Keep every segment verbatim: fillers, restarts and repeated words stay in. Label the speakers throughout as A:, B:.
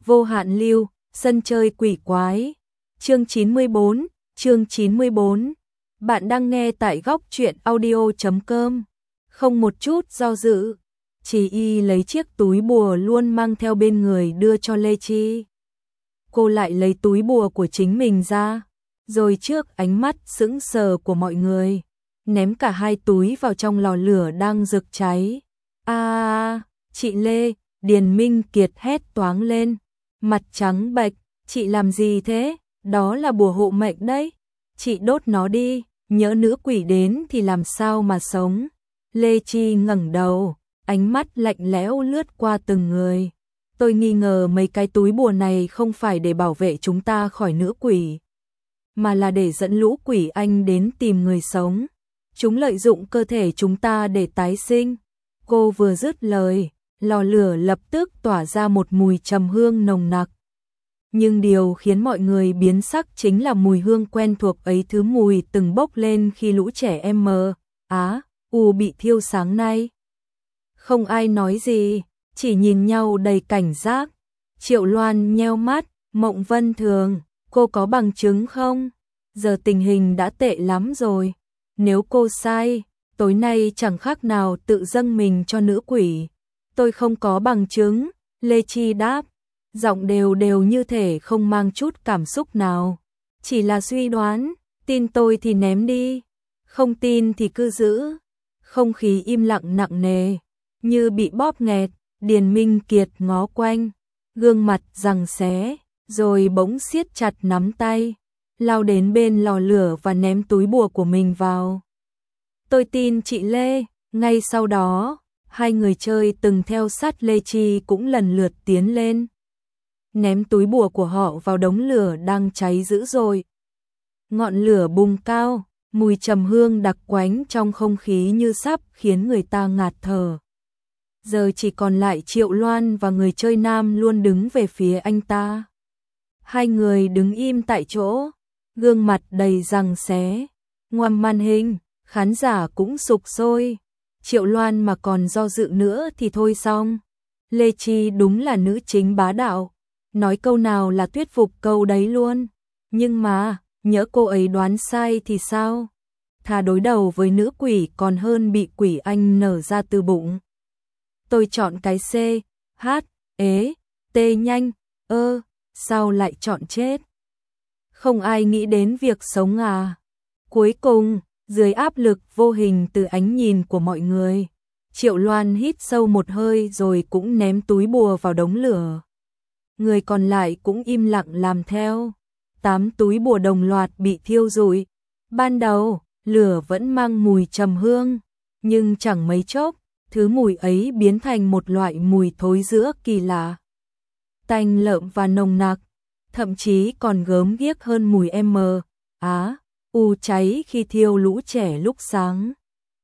A: Vô hạn lưu, sân chơi quỷ quái. Chương chín mươi bốn, chương chín mươi bốn. Bạn đang nghe tại góc truyện audio chấm com. Không một chút do dự, Chỉ Y lấy chiếc túi bùa luôn mang theo bên người đưa cho Lê Chi. Cô lại lấy túi bùa của chính mình ra, rồi trước ánh mắt sững sờ của mọi người, ném cả hai túi vào trong lò lửa đang rực cháy. A, à, chị Lê, Điền Minh Kiệt hét toáng lên, mặt trắng bệch, chị làm gì thế? Đó là bùa hộ mệnh đấy. Chị đốt nó đi, nhỡ nữ quỷ đến thì làm sao mà sống. Lê Chi ngẩng đầu, ánh mắt lạnh lẽo lướt qua từng người. Tôi nghi ngờ mấy cái túi bùa này không phải để bảo vệ chúng ta khỏi nữ quỷ, mà là để dẫn lũ quỷ anh đến tìm người sống. Chúng lợi dụng cơ thể chúng ta để tái sinh. Cô vừa dứt lời, lò lửa lập tức tỏa ra một mùi trầm hương nồng nặc. Nhưng điều khiến mọi người biến sắc chính là mùi hương quen thuộc ấy, thứ mùi từng bốc lên khi lũ trẻ em mờ Á, U bị thiêu sáng nay. Không ai nói gì, chỉ nhìn nhau đầy cảnh giác. Triệu Loan nheo mắt, Mộng Vân Thường, cô có bằng chứng không? Giờ tình hình đã tệ lắm rồi. Nếu cô sai, tối nay chẳng khác nào tự dâng mình cho nữ quỷ. Tôi không có bằng chứng, Lê Chi đáp, giọng đều đều như thể không mang chút cảm xúc nào. Chỉ là suy đoán, tin tôi thì ném đi, không tin thì cứ giữ. Không khí im lặng nặng nề, như bị bóp nghẹt. Điền Minh Kiệt ngó quanh, gương mặt giằng xé, rồi bỗng siết chặt nắm tay, lao đến bên lò lửa và ném túi bùa của mình vào. Tôi tin chị Lê. Ngay sau đó, hai người chơi từng theo sát Lê Chi cũng lần lượt tiến lên, ném túi bùa của họ vào đống lửa đang cháy dữ dội. Ngọn lửa bùng cao, mùi trầm hương đặc quánh trong không khí như sắp khiến người ta ngạt thở. Giờ chỉ còn lại Triệu Loan và người chơi nam luôn đứng về phía anh ta. Hai người đứng im tại chỗ, gương mặt đầy giằng xé. Ngoài màn hình, khán giả cũng sục sôi. Triệu Loan mà còn do dự nữa thì thôi xong. Lê Chi đúng là nữ chính bá đạo, nói câu nào là thuyết phục câu đấy luôn. Nhưng mà, nhỡ cô ấy đoán sai thì sao? Thà đối đầu với nữ quỷ còn hơn bị quỷ anh nở ra từ bụng. Tôi chọn cái C, H, ế, T nhanh, ơ, sao lại chọn chết? Không ai nghĩ đến việc sống à? Cuối cùng, dưới áp lực vô hình từ ánh nhìn của mọi người, Triệu Loan hít sâu một hơi rồi cũng ném túi bùa vào đống lửa. Người còn lại cũng im lặng làm theo. Tám túi bùa đồng loạt bị thiêu rụi. Ban đầu, lửa vẫn mang mùi trầm hương, nhưng chẳng mấy chốc, thứ mùi ấy biến thành một loại mùi thối rữa kỳ lạ. Tanh lợm và nồng nặc, thậm chí còn gớm ghiếc hơn mùi M, Á, U cháy khi thiêu lũ trẻ lúc sáng.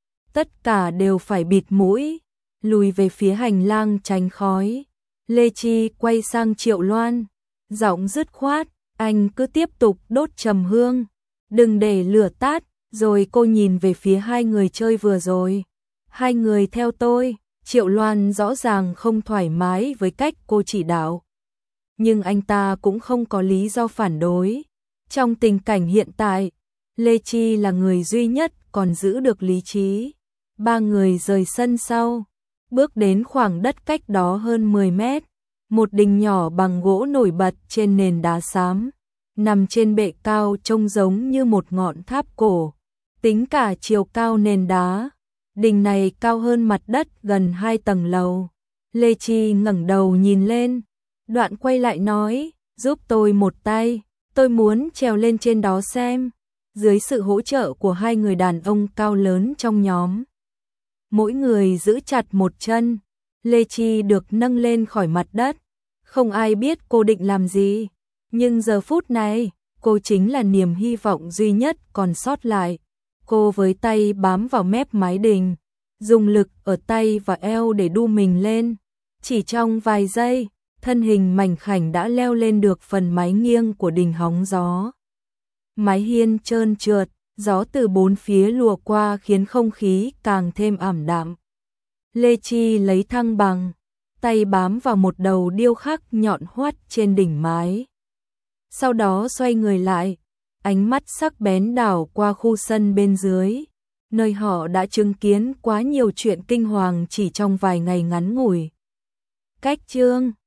A: Tất cả đều phải bịt mũi, lùi về phía hành lang tránh khói. Lê Chi quay sang Triệu Loan, giọng dứt khoát, anh cứ tiếp tục đốt trầm hương, đừng để lửa tắt. Rồi cô nhìn về phía hai người chơi vừa rồi. Hai người theo tôi. Triệu Loan rõ ràng không thoải mái với cách cô chỉ đạo, nhưng anh ta cũng không có lý do phản đối. Trong tình cảnh hiện tại, Lê Chi là người duy nhất còn giữ được lý trí. Ba người rời sân sau, bước đến khoảng đất cách đó hơn mười mét. Một đình nhỏ bằng gỗ nổi bật trên nền đá xám, nằm trên bệ cao trông giống như một ngọn tháp cổ. Tính cả chiều cao nền đá, đình này cao hơn mặt đất gần hai tầng lầu. Lê Chi ngẩng đầu nhìn lên, đoạn quay lại nói, giúp tôi một tay, tôi muốn trèo lên trên đó xem. Dưới sự hỗ trợ của hai người đàn ông cao lớn trong nhóm, mỗi người giữ chặt một chân, Lê Chi được nâng lên khỏi mặt đất. Không ai biết cô định làm gì, nhưng giờ phút này, cô chính là niềm hy vọng duy nhất còn sót lại. Cô với tay bám vào mép mái đình, dùng lực ở tay và eo để đu mình lên. Chỉ trong vài giây, thân hình mảnh khảnh đã leo lên được phần mái nghiêng của đình hóng gió. Mái hiên trơn trượt, gió từ bốn phía lùa qua khiến không khí càng thêm ảm đạm. Lê Chi lấy thăng bằng, tay bám vào một đầu điêu khắc nhọn hoắt trên đỉnh mái. Sau đó xoay người lại, ánh mắt sắc bén đảo qua khu sân bên dưới, nơi họ đã chứng kiến quá nhiều chuyện kinh hoàng chỉ trong vài ngày ngắn ngủi. Cách chương